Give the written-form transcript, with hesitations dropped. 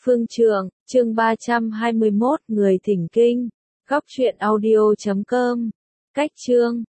Phương Trượng, chương 321, người thỉnh kinh. Góc truyện audio.com. Cách chương